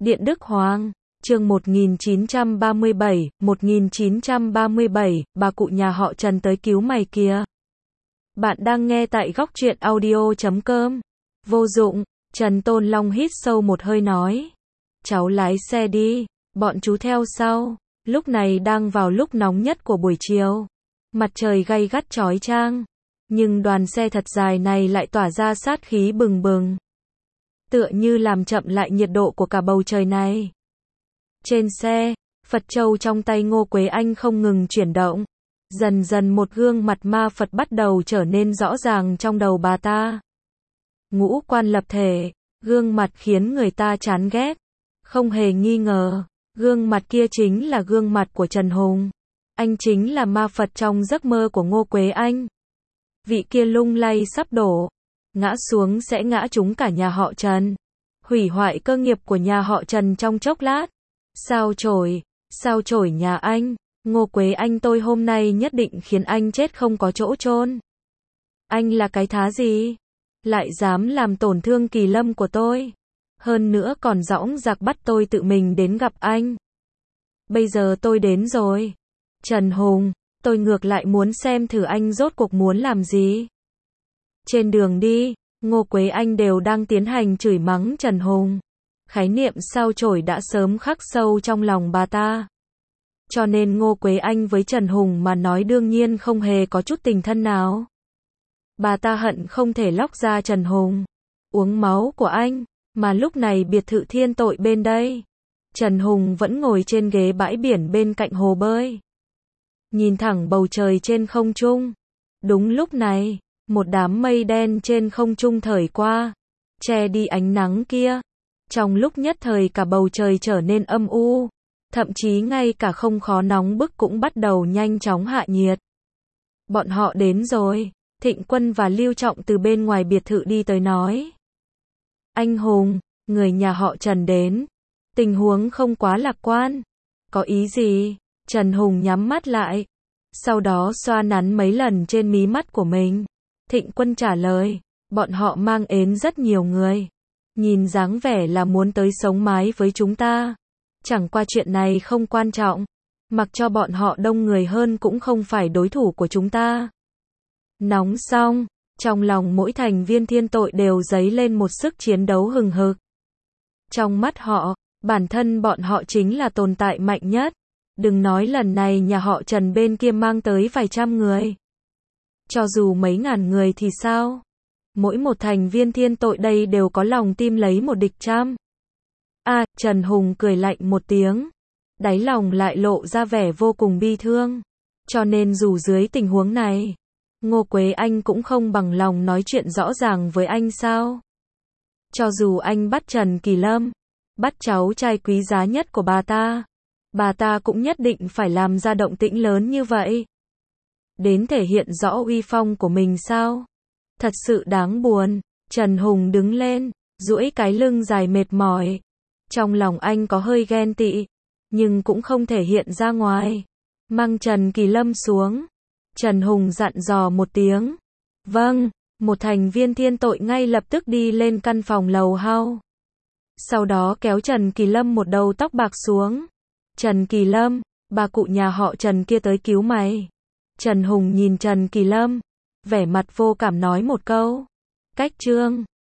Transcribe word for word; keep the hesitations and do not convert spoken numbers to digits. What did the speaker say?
Điện Đức Hoàng, chương một nghìn chín trăm ba mươi bảy, một nghìn chín trăm ba mươi bảy, bà cụ nhà họ Trần tới cứu mày kìa. Bạn đang nghe tại góc truyện audio chấm com. Vô dụng, Trần Tôn Long hít sâu một hơi nói. Cháu lái xe đi, bọn chú theo sau. Lúc này đang vào lúc nóng nhất của buổi chiều. Mặt trời gay gắt chói chang. Nhưng đoàn xe thật dài này lại tỏa ra sát khí bừng bừng. Tựa như làm chậm lại nhiệt độ của cả bầu trời này. Trên xe, Phật Châu trong tay Ngô Quế Anh không ngừng chuyển động. Dần dần một gương mặt ma Phật bắt đầu trở nên rõ ràng trong đầu bà ta. Ngũ quan lập thể, gương mặt khiến người ta chán ghét. Không hề nghi ngờ, gương mặt kia chính là gương mặt của Trần Hùng. Anh chính là ma Phật trong giấc mơ của Ngô Quế Anh. Vị kia lung lay sắp đổ, ngã xuống sẽ ngã trúng cả nhà họ Trần, hủy hoại cơ nghiệp của nhà họ Trần trong chốc lát. Sao chổi, sao chổi nhà anh, Ngô Quế Anh tôi hôm nay nhất định khiến anh chết không có chỗ chôn. Anh là cái thá gì? Lại dám làm tổn thương Kỳ Lâm của tôi. Hơn nữa còn dõng dạc bắt tôi tự mình đến gặp anh. Bây giờ tôi đến rồi. Trần Hùng, tôi ngược lại muốn xem thử anh rốt cuộc muốn làm gì. Trên đường đi, Ngô Quế Anh đều đang tiến hành chửi mắng Trần Hùng. Khái niệm sao chổi đã sớm khắc sâu trong lòng bà ta. Cho nên Ngô Quế Anh với Trần Hùng mà nói đương nhiên không hề có chút tình thân nào. Bà ta hận không thể lóc ra Trần Hùng, uống máu của anh, mà lúc này biệt thự Thiên Tội bên đây. Trần Hùng vẫn ngồi trên ghế bãi biển bên cạnh hồ bơi. Nhìn thẳng bầu trời trên không trung. Đúng lúc này, một đám mây đen trên không trung thổi qua, che đi ánh nắng kia. Trong lúc nhất thời cả bầu trời trở nên âm u, thậm chí ngay cả không khí nóng bức cũng bắt đầu nhanh chóng hạ nhiệt. Bọn họ đến rồi, Thịnh Quân và Lưu Trọng từ bên ngoài biệt thự đi tới nói. Anh Hùng, người nhà họ Trần đến, tình huống không quá lạc quan. Có ý gì? Trần Hùng nhắm mắt lại, sau đó xoa nắn mấy lần trên mí mắt của mình. Thịnh Quân trả lời, bọn họ mang đến rất nhiều người. Nhìn dáng vẻ là muốn tới sống mái với chúng ta. Chẳng qua chuyện này không quan trọng. Mặc cho bọn họ đông người hơn cũng không phải đối thủ của chúng ta. Nóng xong, trong lòng mỗi thành viên Thiên Tội đều dấy lên một sức chiến đấu hừng hực. Trong mắt họ, bản thân bọn họ chính là tồn tại mạnh nhất. Đừng nói lần này nhà họ Trần bên kia mang tới vài trăm người. Cho dù mấy ngàn người thì sao? Mỗi một thành viên Thiên Tội đây đều có lòng tim lấy một địch trăm. À, Trần Hùng cười lạnh một tiếng. Đáy lòng lại lộ ra vẻ vô cùng bi thương. Cho nên dù dưới tình huống này, Ngô Quế Anh cũng không bằng lòng nói chuyện rõ ràng với anh sao? Cho dù anh bắt Trần Kỳ Lâm, bắt cháu trai quý giá nhất của bà ta, bà ta cũng nhất định phải làm ra động tĩnh lớn như vậy. Đến thể hiện rõ uy phong của mình sao? Thật sự đáng buồn. Trần Hùng đứng lên, duỗi cái lưng dài mệt mỏi. Trong lòng anh có hơi ghen tị, nhưng cũng không thể hiện ra ngoài. Mang Trần Kỳ Lâm xuống. Trần Hùng dặn dò một tiếng. Vâng, một thành viên Thiên Tội ngay lập tức đi lên căn phòng lầu hao. Sau đó kéo Trần Kỳ Lâm một đầu tóc bạc xuống. Trần Kỳ Lâm, bà cụ nhà họ Trần kia tới cứu mày. Trần Hùng nhìn Trần Kỳ Lâm, vẻ mặt vô cảm nói một câu. Cách trương.